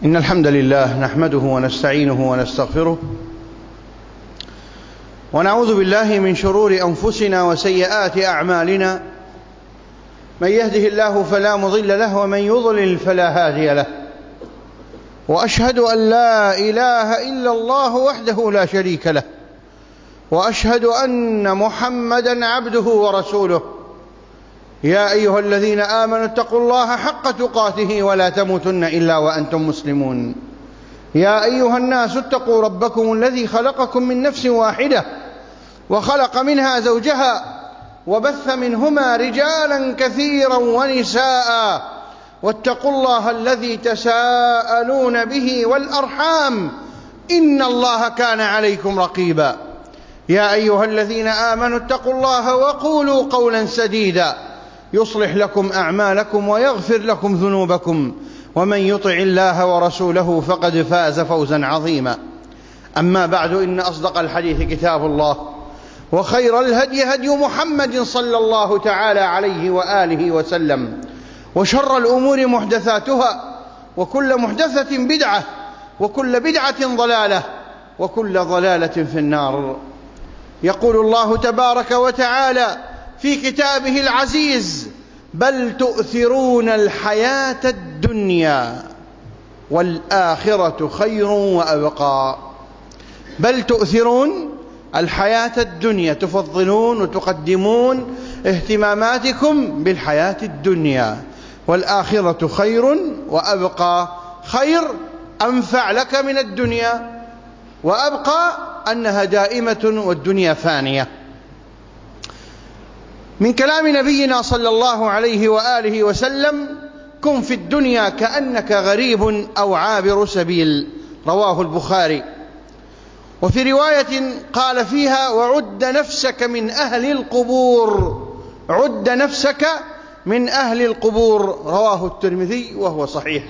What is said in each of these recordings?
إن الحمد لله نحمده ونستعينه ونستغفره ونعوذ بالله من شرور أنفسنا وسيئات أعمالنا. من يهده الله فلا مضل له ومن يضلل فلا هادي له، وأشهد أن لا إله إلا الله وحده لا شريك له، وأشهد أن محمدًا عبده ورسوله. يا أيها الذين آمنوا اتقوا الله حق تقاته ولا تموتن إلا وأنتم مسلمون. يا أيها الناس اتقوا ربكم الذي خلقكم من نفس واحدة وخلق منها زوجها وبث منهما رجالا كثيرا ونساء، واتقوا الله الذي تساءلون به والأرحام إن الله كان عليكم رقيبا. يا أيها الذين آمنوا اتقوا الله وقولوا قولا سديدا يصلح لكم أعمالكم ويغفر لكم ذنوبكم، ومن يطع الله ورسوله فقد فاز فوزا عظيما. أما بعد، إن أصدق الحديث كتاب الله، وخير الهدي هدي محمد صلى الله تعالى عليه وآله وسلم، وشر الأمور محدثاتها، وكل محدثة بدعة، وكل بدعة ضلالة، وكل ضلالة في النار. يقول الله تبارك وتعالى في كتابه العزيز: بل تؤثرون الحياة الدنيا والآخرة خير وأبقى. بل تؤثرون الحياة الدنيا، تفضلون وتقدمون اهتماماتكم بالحياة الدنيا، والآخرة خير وأبقى. خير أنفع لك من الدنيا، وأبقى أنها دائمة والدنيا فانية. من كلام نبينا صلى الله عليه وآله وسلم: كن في الدنيا كأنك غريب أو عابر سبيل. رواه البخاري. وفي رواية قال فيها: وعد نفسك من أهل القبور. عد نفسك من أهل القبور. رواه الترمذي وهو صحيح.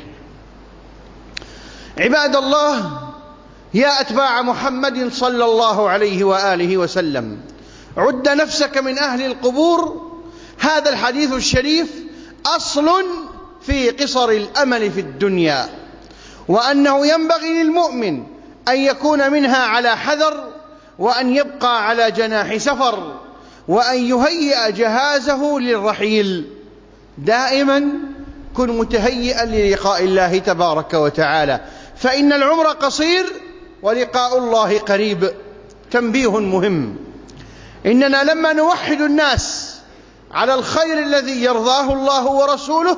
عباد الله، يا أتباع محمد صلى الله عليه وآله وسلم، عد نفسك من أهل القبور. هذا الحديث الشريف أصل في قصر الأمل في الدنيا، وأنه ينبغي للمؤمن أن يكون منها على حذر، وأن يبقى على جناح سفر، وأن يهيئ جهازه للرحيل. دائما كن متهيئا للقاء الله تبارك وتعالى، فإن العمر قصير ولقاء الله قريب. تنبيه مهم: إننا لما نوحد الناس على الخير الذي يرضاه الله ورسوله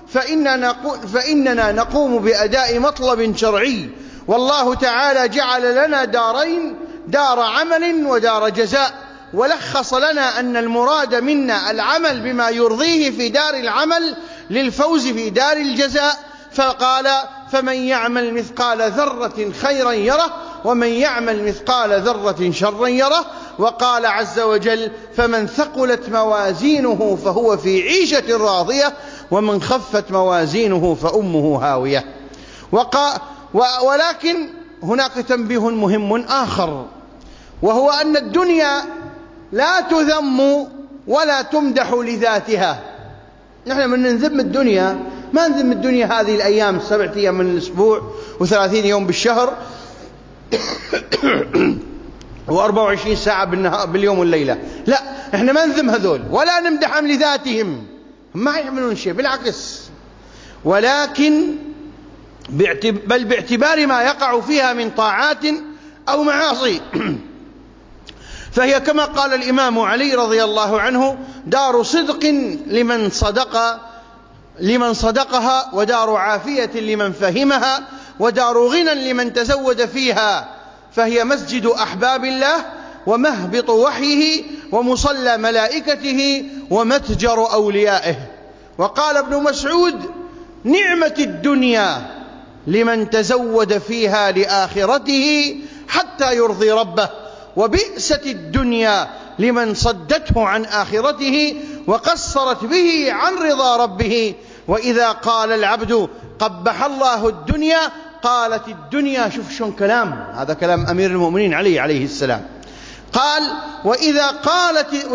فإننا نقوم بأداء مطلب شرعي، والله تعالى جعل لنا دارين: دار عمل ودار جزاء، ولخص لنا أن المراد منا العمل بما يرضيه في دار العمل للفوز في دار الجزاء. فقال: فمن يعمل مثقال ذرة خيرا يره، ومن يعمل مثقال ذرة شرا يره. وقال عز وجل: فمن ثقلت موازينه فهو في عيشة راضية، ومن خفت موازينه فأمه هاوية. ولكن هناك تنبيه مهم آخر، وهو أن الدنيا لا تذم ولا تمدح لذاتها. نحن من نذم الدنيا ما نذم الدنيا هذه الأيام، 7 أيام من الأسبوع و30 يوم بالشهر و24 ساعة باليوم والليلة. لا، احنا ما نذم هذول ولا نمدحهم لذاتهم، ما يعملون شيء، بالعكس، ولكن بل باعتبار ما يقع فيها من طاعات أو معاصي. فهي كما قال الإمام علي رضي الله عنه: دار صدق لمن صدقها، ودار عافية لمن فهمها، ودار غنى لمن تزود فيها. فهي مسجد أحباب الله، ومهبط وحيه، ومصلى ملائكته، ومتجر أوليائه. وقال ابن مسعود: نعمة الدنيا لمن تزود فيها لآخرته حتى يرضي ربه، وبئست الدنيا لمن صدته عن آخرته وقصرت به عن رضا ربه. وإذا قال العبد قبح الله الدنيا قالت الدنيا. شوف شلون كلام، هذا كلام أمير المؤمنين عليه السلام. قال: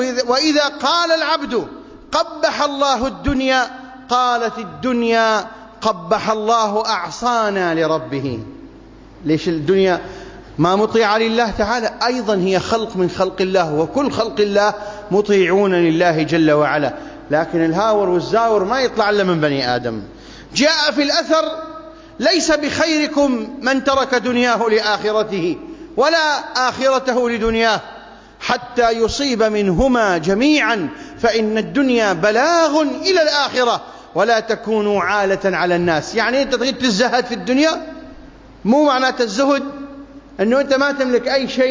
وإذا قال العبد قبح الله الدنيا قالت الدنيا قبح الله أعصانا لربه. ليش الدنيا ما مطيعة لله تعالى؟ أيضا هي خلق من خلق الله، وكل خلق الله مطيعون لله جل وعلا، لكن الهاور والزاور ما يطلع إلا من بني آدم. جاء في الأثر: ليس بخيركم من ترك دنياه لآخرته ولا آخرته لدنياه حتى يصيب منهما جميعا، فإن الدنيا بلاغ إلى الآخرة ولا تكونوا عالة على الناس. يعني أنت تريد تزهد في الدنيا، مو معناته الزهد أنه أنت ما تملك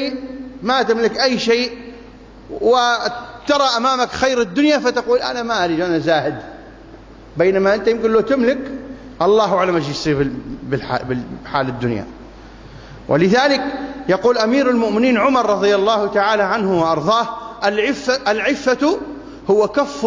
أي شيء وترى أمامك خير الدنيا فتقول أنا ما أريد، أنا زاهد، بينما أنت يمكن لو تملك الله أعلم ايش يصير بالحال الدنيا. ولذلك يقول أمير المؤمنين عمر رضي الله تعالى عنه وأرضاه: العفة هو كف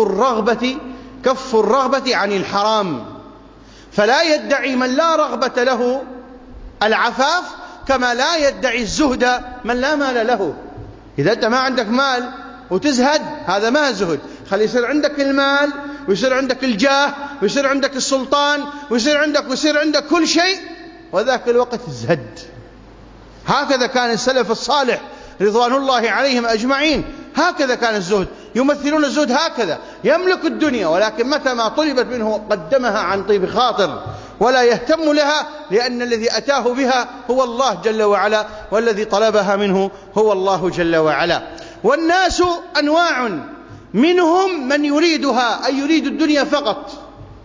الرغبة عن الحرام، فلا يدعي من لا رغبة له العفاف كما لا يدعي الزهد من لا مال له. إذا أنت ما عندك مال وتزهد هذا ما زهد، خلي يصير عندك المال ويصير عندك الجاه ويصير عندك السلطان ويصير عندك كل شيء، وذاك الوقت الزهد. هكذا كان السلف الصالح رضوان الله عليهم أجمعين، هكذا كان الزهد، يمثلون الزهد هكذا: يملك الدنيا ولكن متى ما طلبت منه قدمها عن طيب خاطر ولا يهتم لها، لأن الذي أتاه بها هو الله جل وعلا، والذي طلبها منه هو الله جل وعلا. والناس أنواع: منهم من يريدها أي يريد الدنيا فقط،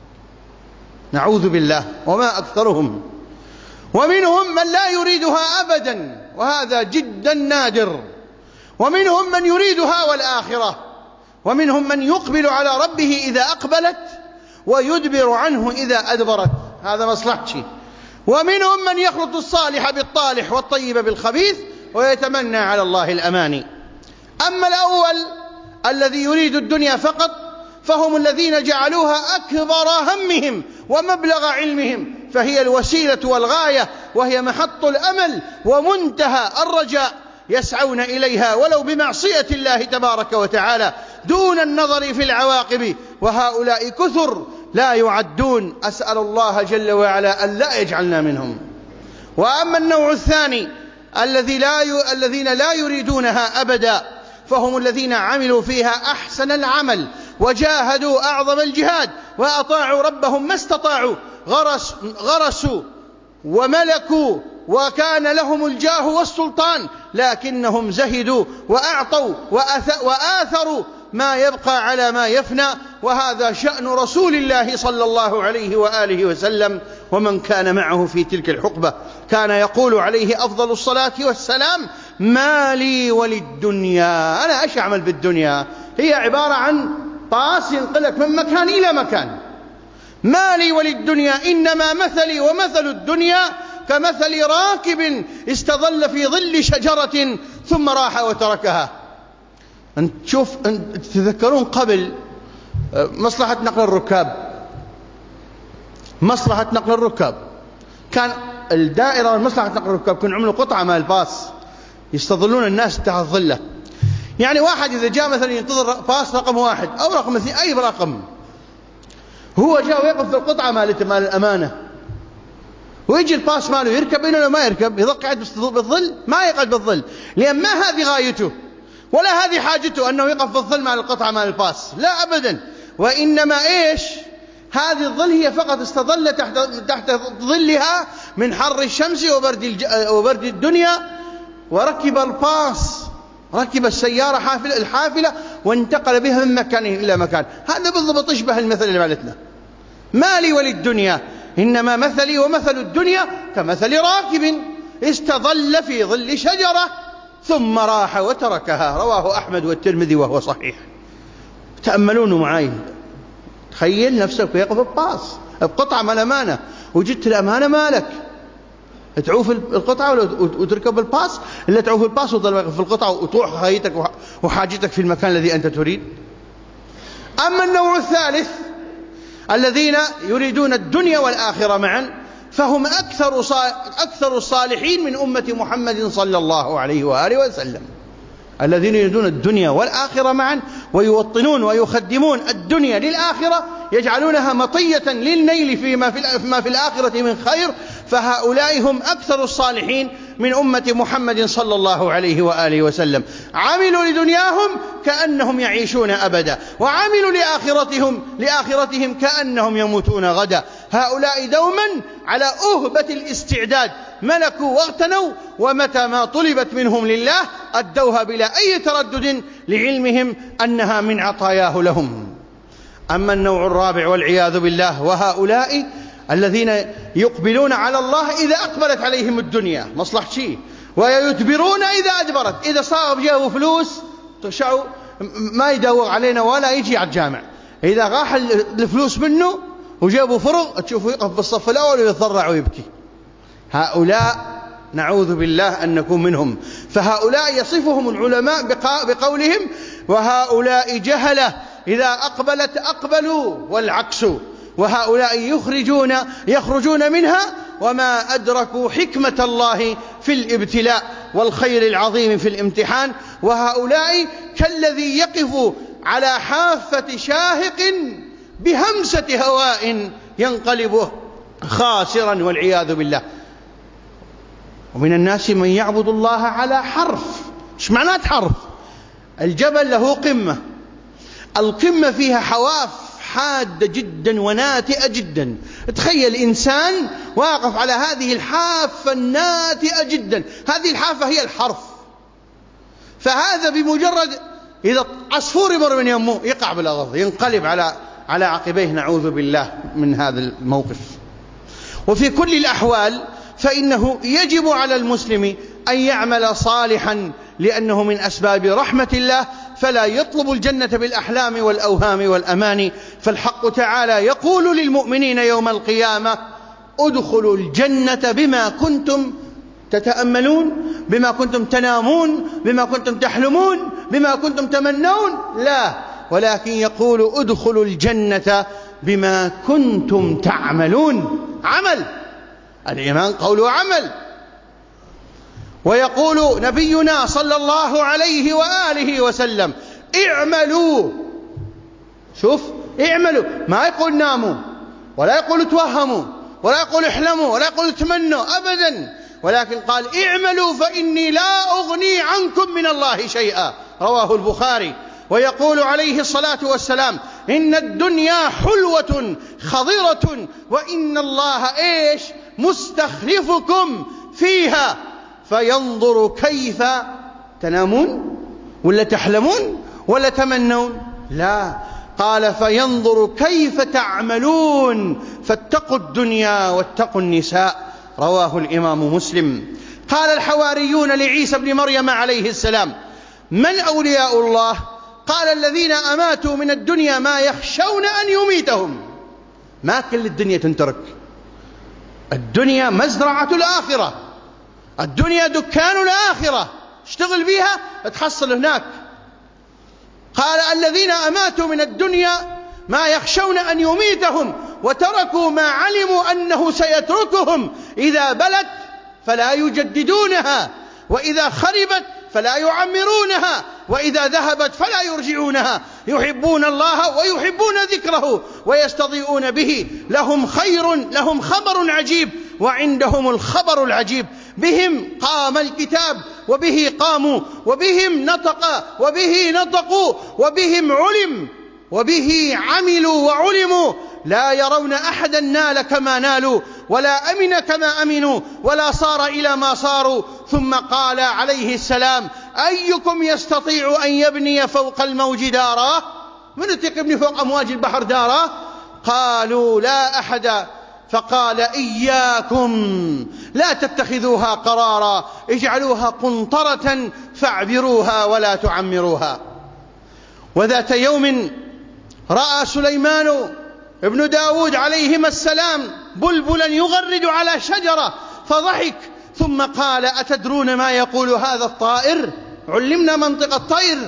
نعوذ بالله وما أكثرهم، ومنهم من لا يريدها أبدا وهذا جدا نادر، ومنهم من يريدها والآخرة، ومنهم من يقبل على ربه إذا أقبلت ويدبر عنه إذا أدبرت، هذا مصلحتي، ومنهم من يخلط الصالح بالطالح والطيب بالخبيث ويتمنى على الله الأماني. أما الأول الذي يريد الدنيا فقط فهم الذين جعلوها أكبر همهم ومبلغ علمهم، فهي الوسيلة والغاية، وهي محط الأمل ومنتهى الرجاء، يسعون إليها ولو بمعصية الله تبارك وتعالى دون النظر في العواقب، وهؤلاء كثر لا يعدون، أسأل الله جل وعلا أن لا يجعلنا منهم. وأما النوع الثاني الذين لا يريدونها أبدا فهم الذين عملوا فيها أحسن العمل وجاهدوا أعظم الجهاد وأطاعوا ربهم ما استطاعوا، غرسوا وملكوا وكان لهم الجاه والسلطان، لكنهم زهدوا وأعطوا وآثروا ما يبقى على ما يفنى، وهذا شأن رسول الله صلى الله عليه وآله وسلم ومن كان معه في تلك الحقبة. كان يقول عليه أفضل الصلاة والسلام: ما لي وللدنيا، أنا إيش أعمل بالدنيا؟ هي عبارة عن طاس ينقلك من مكان إلى مكان. ما لي وللدنيا إنما مثلي ومثل الدنيا كمثل راكب استظل في ظل شجرة ثم راح وتركها. تتذكرون قبل مصلحة نقل الركاب كان الدائرة مصلحة نقل الركاب كانوا عملوا قطعة مال باص يستظلون الناس تحت ظله. يعني واحد إذا جاء مثلا ينتظر باص رقم 1 أو رقم 2 أي رقم، هو جاء ويقف في القطعة مالته مال الأمانة، ويجي الباص ماله يركب إنه ما يركب، يظل قاعد بالظل، ما يقعد بالظل، لأن ما هذه غايته ولا هذه حاجته أنه يقف بالظل مع القطعة مال الباص، لا أبدا. وإنما إيش؟ هذه الظل هي فقط استظل تحت ظلها من حر الشمس وبرد الدنيا، وركب الباص، ركب السيارة الحافلة وانتقل بها من مكان إلى مكان. هذا بالضبط يشبه المثل اللي مالتنا: ما لي وللدنيا إنما مثلي ومثل الدنيا كمثل راكب استظل في ظل شجرة ثم راح وتركها. رواه أحمد والترمذي وهو صحيح. تأملونه معي، تخيل نفسك ويقف الباص بقطعة من الأمانة، وجدت الأمانة مالك، تعوف القطعة وتركب الباص، إلا تعوف الباص وتظل في القطعة وتروح غايتك وحاجتك في المكان الذي أنت تريد. أما النوع الثالث الذين يريدون الدنيا والآخرة معا فهم أكثر الصالحين من أمة محمد صلى الله عليه وآله وسلم، الذين يريدون الدنيا والآخرة معا ويوطنون ويخدمون الدنيا للآخرة يجعلونها مطية للنيل فيما في الآخرة من خير، فهؤلاء هم أكثر الصالحين من أمة محمد صلى الله عليه وآله وسلم. عملوا لدنياهم كأنهم يعيشون أبدا، وعملوا لآخرتهم كأنهم يموتون غدا. هؤلاء دوما على أهبة الاستعداد، ملكوا واغتنوا، ومتى ما طلبت منهم لله أدوها بلا أي تردد لعلمهم أنها من عطاياه لهم. أما النوع الرابع والعياذ بالله، وهؤلاء الذين يقبلون على الله إذا أقبلت عليهم الدنيا مصلحة شيء، ويدبرون إذا أدبرت. إذا صار جاءوا فلوس تشعوا ما يدور علينا ولا يجي على الجامع، إذا راح الفلوس منه وجابوا فرغ تشوفوا يقف بالصف الأول ويتضرع ويبكي. هؤلاء نعوذ بالله أن نكون منهم. فهؤلاء يصفهم العلماء بقولهم: وهؤلاء جهلة إذا أقبلت أقبلوا والعكس. وهؤلاء يخرجون منها وما أدركوا حكمة الله في الابتلاء والخير العظيم في الامتحان. وهؤلاء كالذي يقف على حافة شاهق بهمسة هواء ينقلب خاسرا والعياذ بالله. ومن الناس من يعبد الله على حرف. ايش معنات حرف؟ الجبل له قمة، القمة فيها حواف حادة جدا وناتئة جدا. تخيل إنسان واقف على هذه الحافة الناتئة جدا، هذه الحافة هي الحرف. فهذا بمجرد إذا عصفور يمر من يمه يقع بالأرض، ينقلب على عقبيه، نعوذ بالله من هذا الموقف. وفي كل الأحوال فإنه يجب على المسلم أن يعمل صالحا، لأنه من أسباب رحمة الله، فلا يطلب الجنة بالأحلام والأوهام والأماني. فالحق تعالى يقول للمؤمنين يوم القيامة: ادخلوا الجنة بما كنتم تتأملون، بما كنتم تنامون، بما كنتم تحلمون، بما كنتم تمنون. لا، ولكن يقول: ادخلوا الجنة بما كنتم تعملون. عمل، الإيمان قول وعمل. ويقول نبينا صلى الله عليه وآله وسلم: اعملوا. شوف، اعملوا، ما يقول ناموا، ولا يقول توهموا، ولا يقول احلموا، ولا يقول تمنوا أبدا، ولكن قال: اعملوا فإني لا أغني عنكم من الله شيئا. رواه البخاري. ويقول عليه الصلاة والسلام: إن الدنيا حلوة خضرة، وإن الله مستخلفكم فيها فينظر كيف تنامون ولا تحلمون ولا تمنون. لا، قال: فينظر كيف تعملون، فاتقوا الدنيا واتقوا النساء. رواه الإمام مسلم. قال الحواريون لعيسى بن مريم عليه السلام: من أولياء الله؟ قال: الذين أماتوا من الدنيا ما يخشون أن يميتهم. ما كل الدنيا تنترك، الدنيا مزرعة الآخرة، الدنيا دكان الآخرة، اشتغل بيها تحصل هناك. قال: الذين أماتوا من الدنيا ما يخشون أن يميتهم، وتركوا ما علموا أنه سيتركهم. إذا بلت فلا يجددونها، وإذا خربت فلا يعمرونها، وإذا ذهبت فلا يرجعونها. يحبون الله ويحبون ذكره ويستضيئون به. لهم خبر عجيب، وعندهم الخبر العجيب. بهم قام الكتاب، وبه قاموا، وبهم نطق، وبه نطقوا، وبهم علم، وبه عملوا وعلموا. لا يرون أحدا نال كما نالوا، ولا أمن كما أمنوا، ولا صار إلى ما صاروا. ثم قال عليه السلام: أيكم يستطيع أن يبني فوق الموج دارا؟ من يطيق يبني فوق أمواج البحر دارا؟ قالوا: لا أحد. فقال: إياكم لا تتخذوها قرارا، اجعلوها قنطرة فاعبروها ولا تعمروها. وذات يوم رأى سليمان ابن داود عليهما السلام بلبلا يغرد على شجرة فضحك، ثم قال: أتدرون ما يقول هذا الطائر؟ علمنا منطق الطير،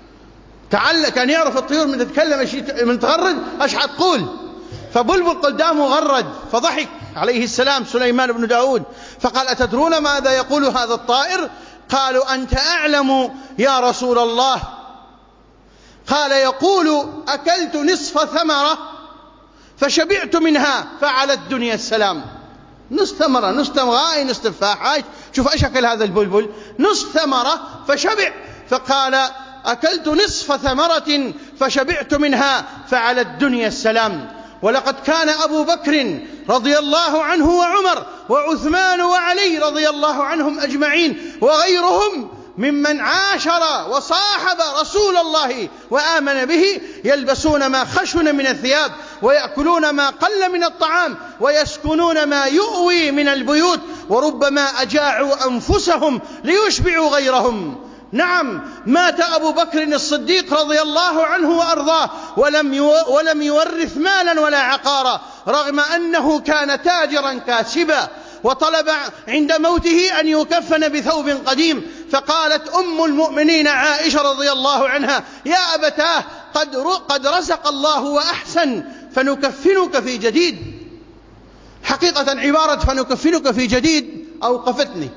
كان يعرف الطيور من تتكلم من تغرد ايش حتقول. فبلبل قدامه غرد فضحك عليه السلام سليمان بن داود، فقال: أتدرون ماذا يقول هذا الطائر؟ قالوا: أنت أعلم يا رسول الله. قال: يقول: أكلت نصف ثمرة فشبعت منها فعلى الدنيا السلام. نص ثمرة، نص تمغاي، نص تفاح. شوف ايش اكل هذا البلبل، نص ثمرة فشبع. فقال أكلت نصف ثمرة فشبعت منها فعلى الدنيا السلام. ولقد كان أبو بكر رضي الله عنه وعمر وعثمان وعلي رضي الله عنهم أجمعين وغيرهم ممن عاشر وصاحب رسول الله وآمن به يلبسون ما خشن من الثياب ويأكلون ما قل من الطعام ويسكنون ما يؤوي من البيوت، وربما أجاعوا أنفسهم ليشبعوا غيرهم. نعم، مات أبو بكر الصديق رضي الله عنه وأرضاه ولم يورث مالا ولا عقارا، رغم أنه كان تاجرا كاسبا، وطلب عند موته أن يكفن بثوب قديم. فقالت أم المؤمنين عائشة رضي الله عنها: يا أبتاه قد رزق الله وأحسن فنكفنك في جديد. حقيقة عبارة فنكفنك في جديد أوقفتني.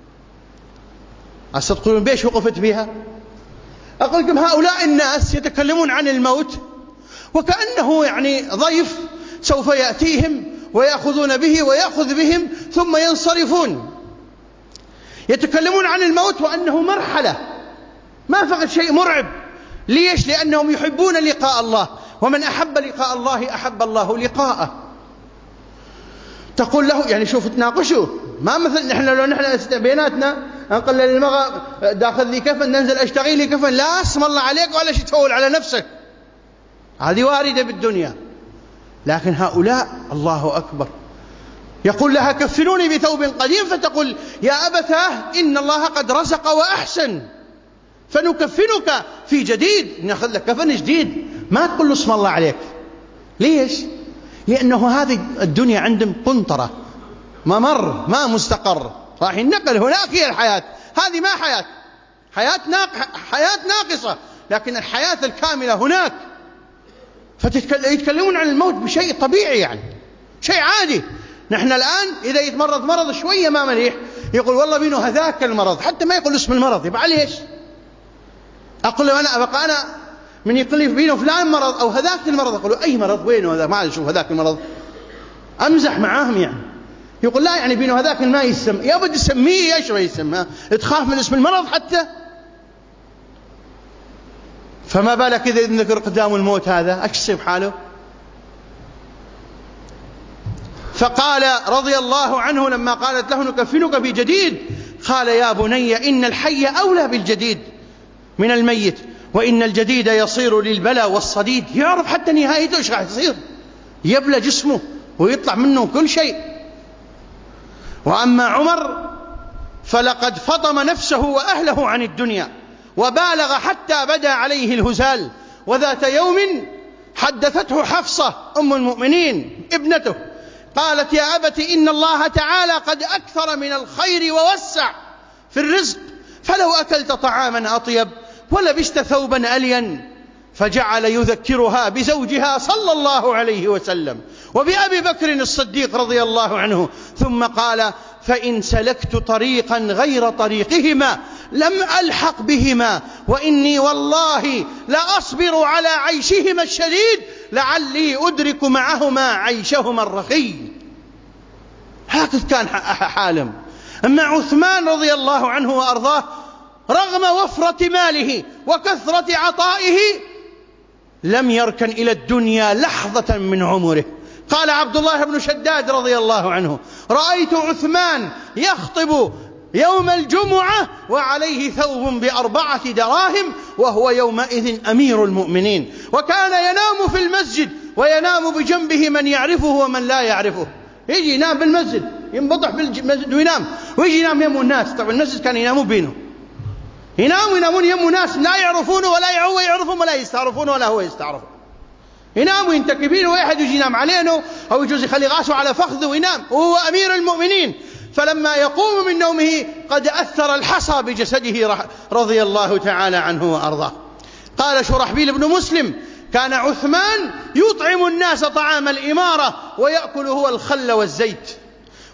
أستقولون بيش وقفت بها؟ أقول لكم هؤلاء الناس يتكلمون عن الموت وكأنه ضيف سوف يأتيهم ويأخذون به ويأخذ بهم ثم ينصرفون. يتكلمون عن الموت وأنه مرحلة، ما فقط شيء مرعب. ليش؟ لأنهم يحبون لقاء الله، ومن أحب لقاء الله أحب الله لقاءه. تقول له شوف تناقشوا، ما مثل لو نحن بيناتنا انقل للمرأة داخل لي كفن ننزل اشتغي لي كفن، لا اسم الله عليك ولا شيء تفول على نفسك، هذه واردة بالدنيا. لكن هؤلاء الله أكبر، يقول لها كفنوني بثوب قديم، فتقول يا أبتاه إن الله قد رزق وأحسن فنكفنك في جديد، نأخذ لك كفن جديد، ما تقول له اسم الله عليك. ليش؟ لأنه هذه الدنيا عندهم قنطرة، ممر ما مستقر، راح ينقل هناك. هي الحياة هذه ما حياة ناقصة، لكن الحياة الكاملة هناك. فيتكلمون عن الموت بشيء طبيعي، شيء عادي. نحن الآن إذا يتمرض مرض شوية ما مليح يقول والله بينه هذاك المرض، حتى ما يقول اسم المرض. يبقى ليش؟ أقول له أنا من يقول لي بينه فلان مرض أو هذاك المرض، أقول له أي مرض وينه هذا، ما أشوف هذاك المرض، أمزح معاهم. يقول لا بينه هذاك ما يسمى، يا بدي سميه ايش ما يسمى، تخاف من اسم المرض حتى. فما بالك إذا ذكر قدام الموت، هذا أكسب حاله. فقال رضي الله عنه لما قالت له نكفنك في جديد، قال يا بني إن الحي أولى بالجديد من الميت، وإن الجديد يصير للبلى والصديد. يعرف حتى نهايته ايش راح يصير، يبلى جسمه ويطلع منه كل شيء. وأما عمر فلقد فطم نفسه وأهله عن الدنيا وبالغ حتى بدا عليه الهزال. وذات يوم حدثته حفصة أم المؤمنين ابنته، قالت يا أبت إن الله تعالى قد أكثر من الخير ووسع في الرزق، فلو أكلت طعاما أطيب ولبست ثوبا ألين. فجعل يذكرها بزوجها صلى الله عليه وسلم وبأبي بكر الصديق رضي الله عنه، ثم قال فإن سلكت طريقا غير طريقهما لم ألحق بهما، وإني والله لأصبر على عيشهما الشديد لعلي أدرك معهما عيشهما الرخي. هكذا كان حالهم. أما عثمان رضي الله عنه وأرضاه رغم وفرة ماله وكثرة عطائه لم يركن إلى الدنيا لحظة من عمره. قال عبد الله بن شداد رضي الله عنه رأيت عثمان يخطب يوم الجمعة وعليه ثوب ب4 دراهم وهو يومئذ أمير المؤمنين، وكان ينام في المسجد وينام بجنبه من يعرفه ومن لا يعرفه. يجي ينام بالمسجد، ينبطح بالمسجد وينام، ويجي ينام يمه الناس. طبعا المسجد كان ينامون بينه، ينامون يمه ناس لا يعرفونه ولا هو يعرفهم ولا يستعرفونه ولا هو يستعرفه. يناموا ينتكبين، واحد يجي ينام علينا أو يجوز يخلي راسه على فخذه وينام وهو أمير المؤمنين. فلما يقوم من نومه قد أثر الحصى بجسده رضي الله تعالى عنه وأرضاه. قال شرحبيل بن مسلم كان عثمان يطعم الناس طعام الإمارة ويأكل هو الخل والزيت،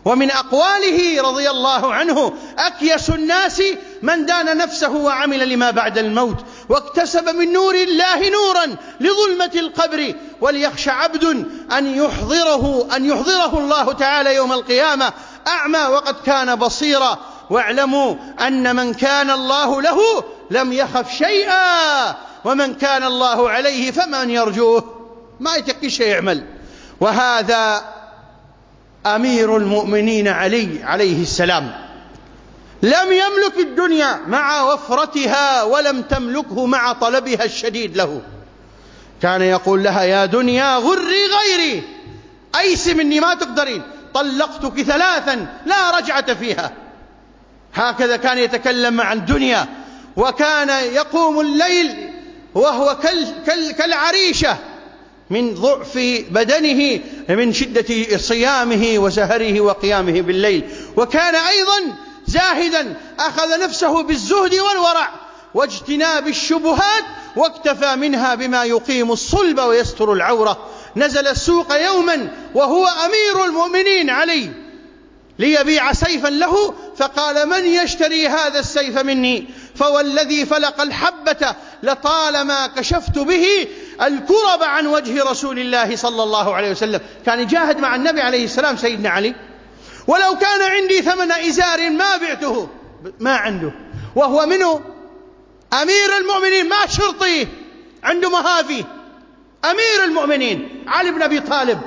ومن أقواله رضي الله عنه: أكيس الناس من دان نفسه وعمل لما بعد الموت واكتسب من نور الله نورا لظلمة القبر، وليخشى عبد أن يحضره الله تعالى يوم القيامة أعمى وقد كان بصيرا. واعلموا أن من كان الله له لم يخف شيئا، ومن كان الله عليه فمن يرجوه، ما يتقي شيء يعمل. وهذا أمير المؤمنين علي عليه السلام، لم يملك الدنيا مع وفرتها ولم تملكه مع طلبها الشديد له. كان يقول لها: يا دنيا غري غيري، أيس مني ما تقدرين، طلقتك 3 لا رجعة فيها. هكذا كان يتكلم عن الدنيا. وكان يقوم الليل وهو كالعريشة من ضعف بدنه من شدة صيامه وسهره وقيامه بالليل. وكان أيضا زاهدا، أخذ نفسه بالزهد والورع واجتناب الشبهات، واكتفى منها بما يقيم الصلب ويستر العورة. نزل السوق يوما وهو أمير المؤمنين علي ليبيع سيفا له، فقال: من يشتري هذا السيف مني؟ فوالذي فلق الحبة لطالما كشفت به الكرب عن وجه رسول الله صلى الله عليه وسلم. كان يجاهد مع النبي عليه السلام سيدنا علي. ولو كان عندي 8 إزار ما بعته، ما عنده، وهو منه أمير المؤمنين، ما شرطي عنده مهافي، أمير المؤمنين علي بن أبي طالب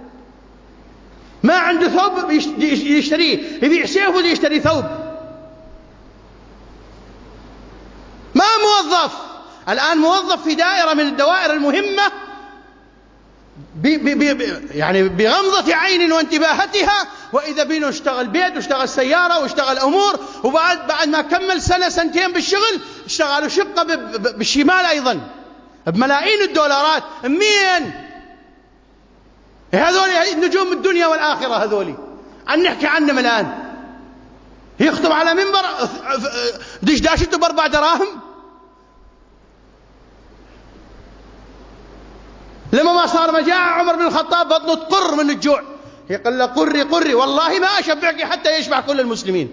ما عنده ثوب يشتريه، يبيع سيف ويشتري ثوب. ما موظف، الآن موظف في دائرة من الدوائر المهمة يعني بغمضة عين وانتباهتها، وإذا بينه اشتغل بيت واشتغل سيارة واشتغل أمور، وبعد ما كمل 1 2 بالشغل اشتغلوا شقة بالشمال أيضا بملايين الدولارات. مين هذول نجوم الدنيا والآخرة؟ هذول عن نحكي عنهم الآن. يخطب على منبر دشداشته ب4 دراهم. لما ما صار مجاعة عمر بن الخطاب بطنه تقر من الجوع، يقول له: قري والله ما أشبعك حتى يشبع كل المسلمين.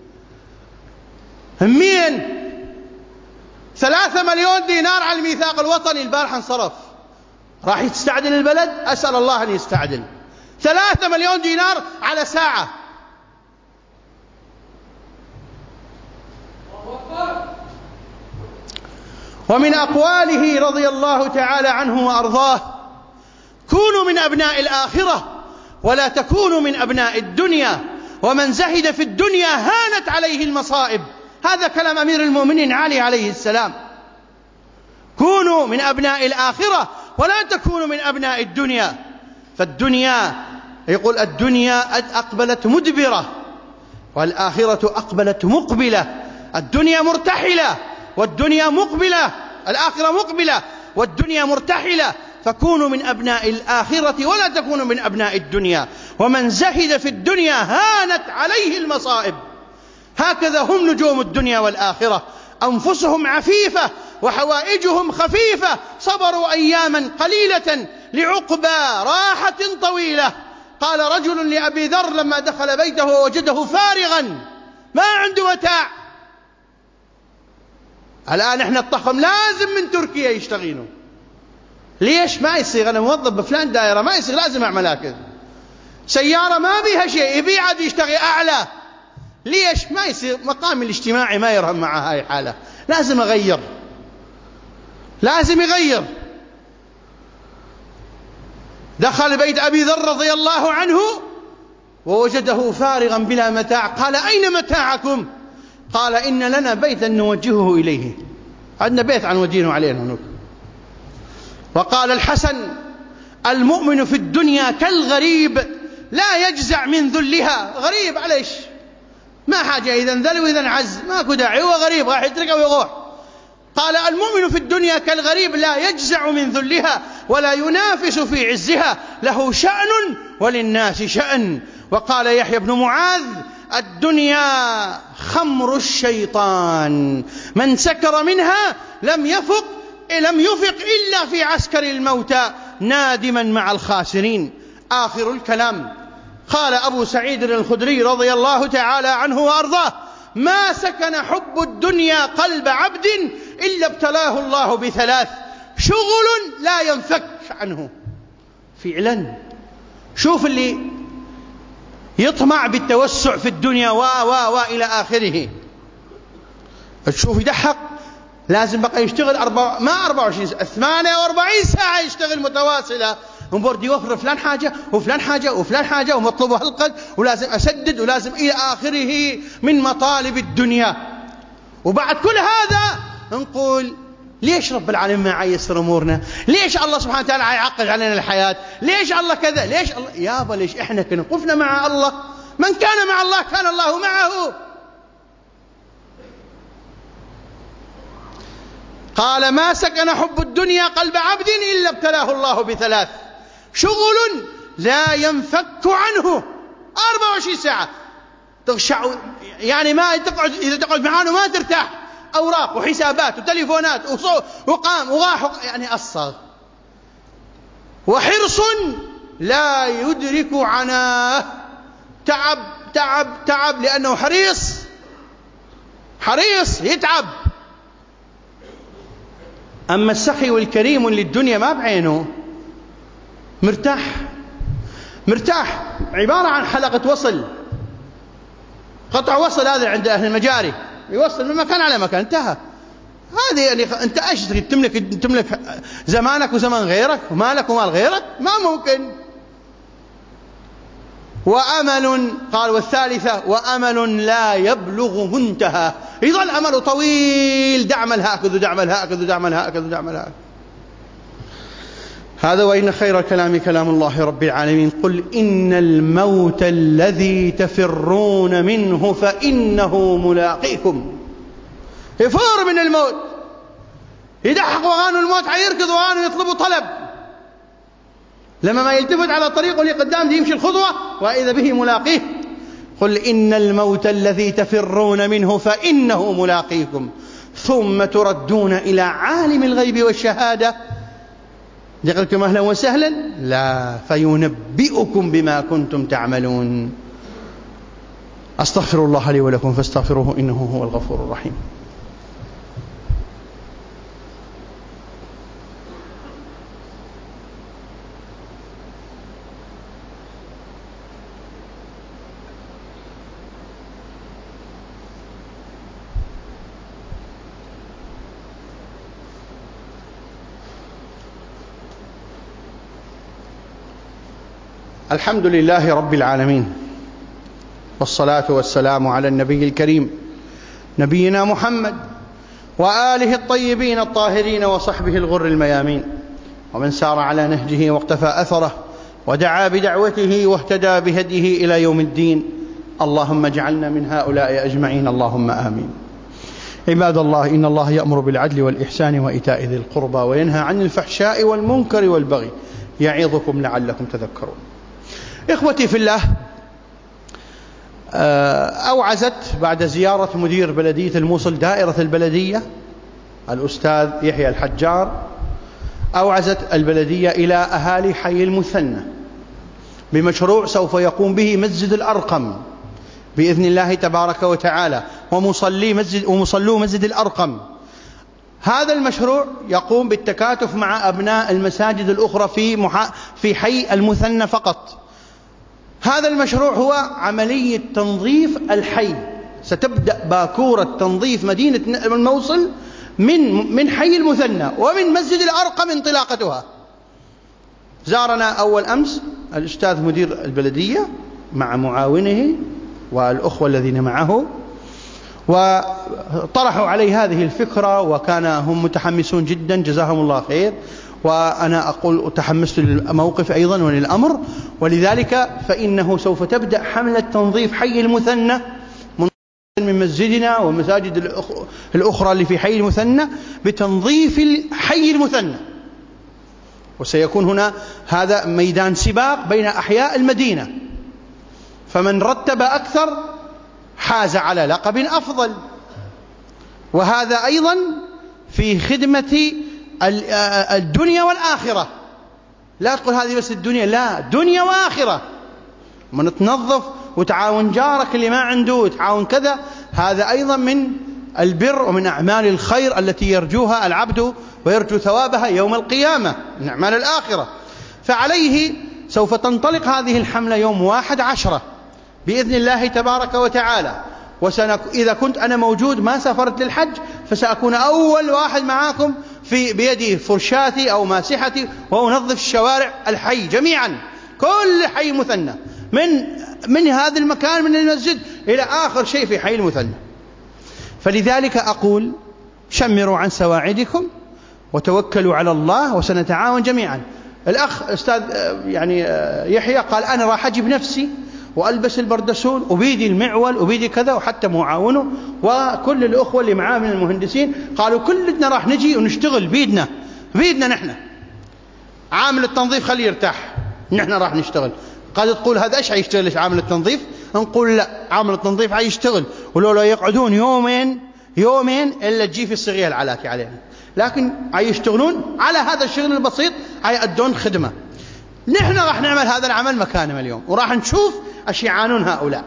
مين 3 مليون دينار على الميثاق الوطني البارحة انصرف، راح يستعدل البلد، أسأل الله أن يستعدل. 3 مليون دينار على ساعة. ومن أقواله رضي الله تعالى عنه وأرضاه: كونوا من أبناء الآخرة ولا تكونوا من أبناء الدنيا، ومن زهد في الدنيا هانت عليه المصائب. هذا كلام أمير المؤمنين علي عليه السلام. كونوا من أبناء الآخرة ولا تكونوا من أبناء الدنيا. فالدنيا، يقول: الدنيا أقبلت مدبرة والآخرة أقبلت مقبلة. الدنيا مرتحلة والدنيا مقبلة، الآخرة مقبلة والدنيا مرتحلة. فكونوا من أبناء الآخرة ولا تكونوا من أبناء الدنيا، ومن زهد في الدنيا هانت عليه المصائب. هكذا هم نجوم الدنيا والآخرة، أنفسهم عفيفة وحوائجهم خفيفة، صبروا أياما قليلة لعقبى راحة طويلة. قال رجل لأبي ذر لما دخل بيته ووجده فارغا ما عنده متاع: الآن احنا الطخم لازم من تركيا يشتغلونه، ليش ما يصير؟ أنا موظف بفلان دائرة ما يصير، لازم أعمل هكذا. سيارة ما بيها شيء يبيع عاد يشتغل أعلى، ليش ما يصير؟ مقامي الاجتماعي ما يرهم مع هاي الحالة، لازم أغير، لازم يغير. دخل بيت أبي ذر رضي الله عنه ووجده فارغا بلا متاع. قال: أين متاعكم؟ قال: إن لنا بيتا نوجهه إليه، عندنا بيت عنوجينه علينا هناك. وقال الحسن: المؤمن في الدنيا كالغريب لا يجزع من ذلها. غريب عليش؟ ما حاجة، إذا ذل وإذا عز ماكو داعي، هو غريب راح يتركه ويروح. قال: المؤمن في الدنيا كالغريب لا يجزع من ذلها ولا ينافس في عزها، له شأن وللناس شأن. وقال يحيى بن معاذ: الدنيا خمر الشيطان، من سكر منها لم يفق إلا في عسكر الموتى نادما مع الخاسرين. آخر الكلام قال أبو سعيد الخدري رضي الله تعالى عنه وأرضاه: ما سكن حب الدنيا قلب عبد إلا ابتلاه الله بثلاث: شغل لا ينفك عنه. فعلا شوف اللي يطمع بالتوسع في الدنيا إلى آخره، تشوف يدحق لازم بقى يشتغل 24 ساعة 48 ساعة يشتغل متواصلة، وبرد يوفر فلان حاجة وفلان حاجة وفلان حاجة ومطلوبه هالقد ولازم أسدد ولازم إلى آخره من مطالب الدنيا. وبعد كل هذا نقول: ليش رب العالمين ما ييسر أمورنا؟ ليش الله سبحانه وتعالى يعقد علينا الحياة؟ ليش الله كذا؟ ليش الله يابا؟ ليش إحنا كنا وقفنا مع الله؟ من كان مع الله كان الله معه. قال: ما سكن حب الدنيا قلب عبد إلا ابتلاه الله بثلاث: شغل لا ينفك عنه 24 ساعة تغشع، يعني ما تقعد، إذا تقعد معانه ما ترتاح، أوراق وحسابات وتليفونات وقام وغاح، يعني أصغ. وحرص لا يدرك عناه، تعب تعب تعب، لأنه حريص يتعب. أما السخي والكريم للدنيا ما بعينه، مرتاح، عبارة عن حلقة وصل، قطع وصل، هذا عند أهل المجاري يوصل من مكان على مكان، انتهى. هذه يعني أنت إيش تريد؟ تملك زمانك وزمان غيرك ومالك ومال غيرك؟ ما ممكن. وأمل، قال والثالثة: وأمل لا يبلغ منتهى، يظل أمل طويل، دعمل هكذا دعمل هكذا دعمل هكذا دعمل هكذا. هذا: وإن خير الكلام كلام الله رب العالمين. قل إن الموت الذي تفرون منه فإنه ملاقيكم. يفر من الموت، يدحق وغانوا الموت، حيركض وغانوا يطلبوا طلب، لما ما يلتفت على طريقه اللي قدام دي يمشي الخطوة وإذا به ملاقيه. قل إن الموت الذي تفرون منه فإنه ملاقيكم ثم تردون إلى عالم الغيب والشهادة. لكم أهلا وسهلا؟ لا، فينبئكم بما كنتم تعملون. أستغفر الله لي ولكم فاستغفروه إنه هو الغفور الرحيم. الحمد لله رب العالمين، والصلاة والسلام على النبي الكريم نبينا محمد وآله الطيبين الطاهرين وصحبه الغر الميامين، ومن سار على نهجه واقتفى أثره ودعا بدعوته واهتدى بهديه إلى يوم الدين. اللهم اجعلنا من هؤلاء أجمعين، اللهم آمين. عباد الله، إن الله يأمر بالعدل والإحسان وإيتاء ذي القربى وينهى عن الفحشاء والمنكر والبغي يعظكم لعلكم تذكرون. إخوتي في الله، أوعزت بعد زيارة مدير بلدية الموصل دائرة البلدية الأستاذ يحيى الحجار، أوعزت البلدية إلى أهالي حي المثنى بمشروع سوف يقوم به مسجد الأرقم بإذن الله تبارك وتعالى، ومصلو مسجد الأرقم. هذا المشروع يقوم بالتكاتف مع أبناء المساجد الأخرى في حي المثنى فقط. هذا المشروع هو عملية تنظيف الحي، ستبدأ باكورة تنظيف مدينة الموصل من حي المثنى ومن مسجد الأرقم انطلاقتها. زارنا أول أمس الأستاذ مدير البلدية مع معاونه والأخوة الذين معه، وطرحوا عليه هذه الفكرة، وكان هم متحمسون جدا جزاهم الله خير، وأنا أقول تحمست للموقف أيضا وللأمر. ولذلك فإنه سوف تبدأ حملة تنظيف حي المثنى من مسجدنا والمساجد الأخرى اللي في حي المثنى بتنظيف حي المثنى. وسيكون هنا هذا ميدان سباق بين أحياء المدينة، فمن رتب أكثر حاز على لقب أفضل. وهذا أيضا في خدمة الدنيا والآخرة. لا تقول هذه بس الدنيا، لا، دنيا وآخرة. من تنظف وتعاون جارك اللي ما عنده وتعاون كذا، هذا أيضا من البر ومن أعمال الخير التي يرجوها العبد ويرجو ثوابها يوم القيامة من أعمال الآخرة. فعليه سوف تنطلق هذه الحملة يوم 11 بإذن الله تبارك وتعالى، إذا كنت أنا موجود ما سافرت للحج فسأكون أول واحد معاكم بيدي فرشاتي أو ماسحتي وأنظف الشوارع الحي جميعا، كل حي مثنى من هذا المكان من المسجد إلى آخر شيء في حي المثنى. فلذلك أقول شمروا عن سواعدكم وتوكلوا على الله وسنتعاون جميعا. الأخ أستاذ يحيى قال أنا راح أجيب نفسي وألبس البردسون وبيدي المعول وبيدي كذا، وحتى معاونه وكل الأخوة اللي معاه من المهندسين قالوا كلنا راح نجي ونشتغل بيدنا نحن. عامل التنظيف خليه يرتاح، نحن راح نشتغل. قد تقول هذا ايش حيشتغل ايش عامل التنظيف؟ نقول لا، عامل التنظيف حيشتغل، ولولا يقعدون يومين الا تجي في الصغير العلاتي علينا، لكن حيشتغلون على هذا الشغل البسيط، حيأدون خدمة. نحن راح نعمل هذا العمل مكانهم اليوم، وراح نشوف ايش يعانون هؤلاء.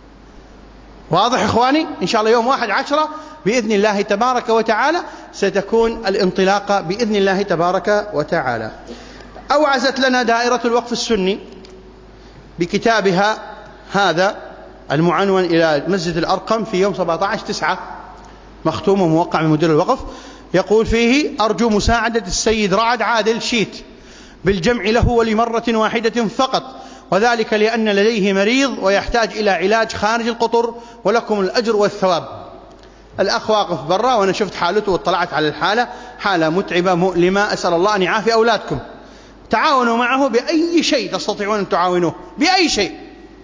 واضح اخواني؟ ان شاء الله يوم 11 باذن الله تبارك وتعالى ستكون الانطلاقه باذن الله تبارك وتعالى. اوعزت لنا دائره الوقف السني بكتابها هذا المعنون إلى مسجد الأرقم في يوم 17/9 مختوم وموقع من مدير الوقف، يقول فيه: أرجو مساعدة السيد رعد عادل شيت بالجمع له ولمرة واحدة فقط، وذلك لأن لديه مريض ويحتاج إلى علاج خارج القطر، ولكم الأجر والثواب. الأخ واقف برا وأنا شفت حالته واطلعت على الحالة، حالة متعبة مؤلمة، أسأل الله أن يعافي أولادكم. تعاونوا معه بأي شيء تستطيعون أن تعاونوه، بأي شيء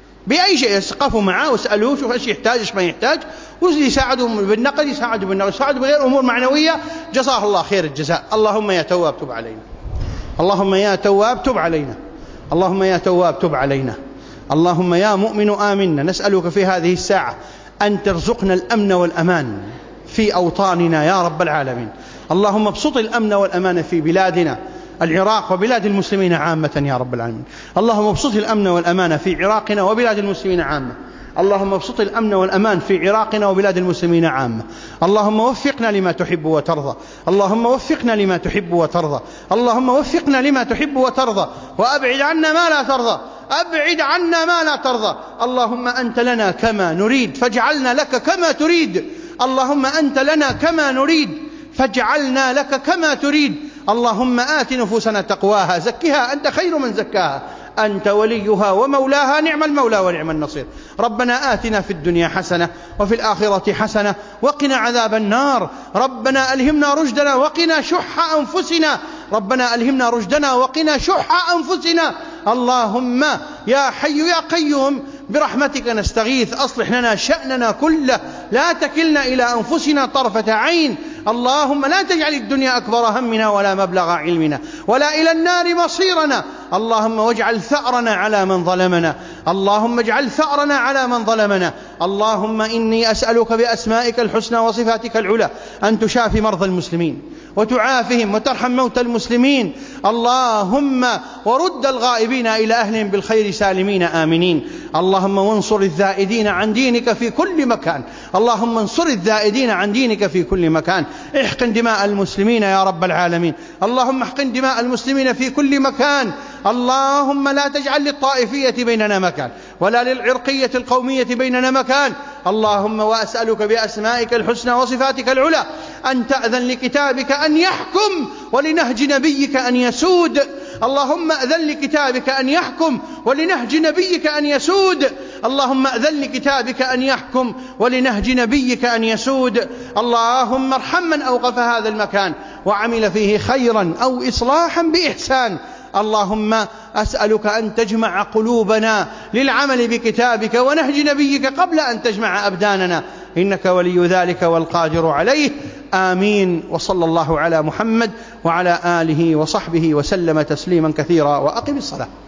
اسقفوا معه واسألوه شوف ايش يحتاج ايش ما يحتاج، واللي يساعدوا بالنقد يساعدوا بالنقد، يساعدوا بغير أمور معنوية، جزاه الله خير الجزاء. اللهم يا تواب تب علينا، اللهم يا تواب تب علينا، اللهم يا تواب تب علينا، اللهم يا مؤمن آمنا. نسألك في هذه الساعة أن ترزقنا الأمن والأمان في أوطاننا يا رب العالمين. اللهم ابسط الأمن والأمان في بلادنا العراق وبلاد المسلمين عامة يا رب العالمين. اللهم ابسط الأمن والأمان في عراقنا وبلاد المسلمين عامة. اللهم ابسط الأمن والأمان في عراقنا وبلاد المسلمين عامة. اللهم وفقنا لما تحب وترضى، اللهم وفقنا لما تحب وترضى، اللهم وفقنا لما تحب وترضى، وأبعد عنا ما لا ترضى، أبعد عنا ما لا ترضى. اللهم أنت لنا كما نريد فاجعلنا لك كما تريد، اللهم أنت لنا كما نريد فاجعلنا لك كما تريد. اللهم آت نفوسنا تقواها، زكها أنت خير من زكاها، أنت وليها ومولاها، نعم المولى ونعم النصير. ربنا آتنا في الدنيا حسنة وفي الآخرة حسنة وقنا عذاب النار. ربنا ألهمنا رشدنا وقنا شح أنفسنا، ربنا ألهمنا رشدنا وقنا شح أنفسنا. اللهم يا حي يا قيوم برحمتك نستغيث، أصلح لنا شأننا كله، لا تكلنا إلى أنفسنا طرفة عين. اللهم لا تجعل الدنيا أكبر همنا ولا مبلغ علمنا ولا إلى النار مصيرنا. اللهم واجعل ثأرنا على من ظلمنا، اللهم اجعل ثأرنا على من ظلمنا. اللهم إني أسألك بأسمائك الحسنى وصفاتك العلى أن تشافي مرضى المسلمين وتعافهم وترحم موتى المسلمين. اللهم ورد الغائبين إلى أهلهم بالخير سالمين آمنين. اللهم وانصر الذائدين عن دينك في كل مكان، اللهم انصر الذائدين عن دينك في كل مكان. احقن دماء المسلمين يا رب العالمين، اللهم احقن دماء المسلمين في كل مكان. اللهم لا تجعل للطائفية بيننا مكان ولا للعرقية القومية بيننا مكان. اللهم وأسألك بأسمائك الحسنى وصفاتك العلى أن تأذن لكتابك أن يحكم ولنهج نبيك أن يسود. اللهم أذن لكتابك أن يحكم ولنهج نبيك أن يسود. اللهم أذن لكتابك أن يحكم ولنهج نبيك أن يسود. اللهم ارحم من أوقف هذا المكان وعمل فيه خيرا أو إصلاحا بإحسان. اللهم أسألك أن تجمع قلوبنا للعمل بكتابك ونهج نبيك قبل أن تجمع أبداننا، إنك ولي ذلك والقادر عليه. آمين. وصلى الله على محمد وعلى آله وصحبه وسلم تسليما كثيرا. وأقم الصلاة.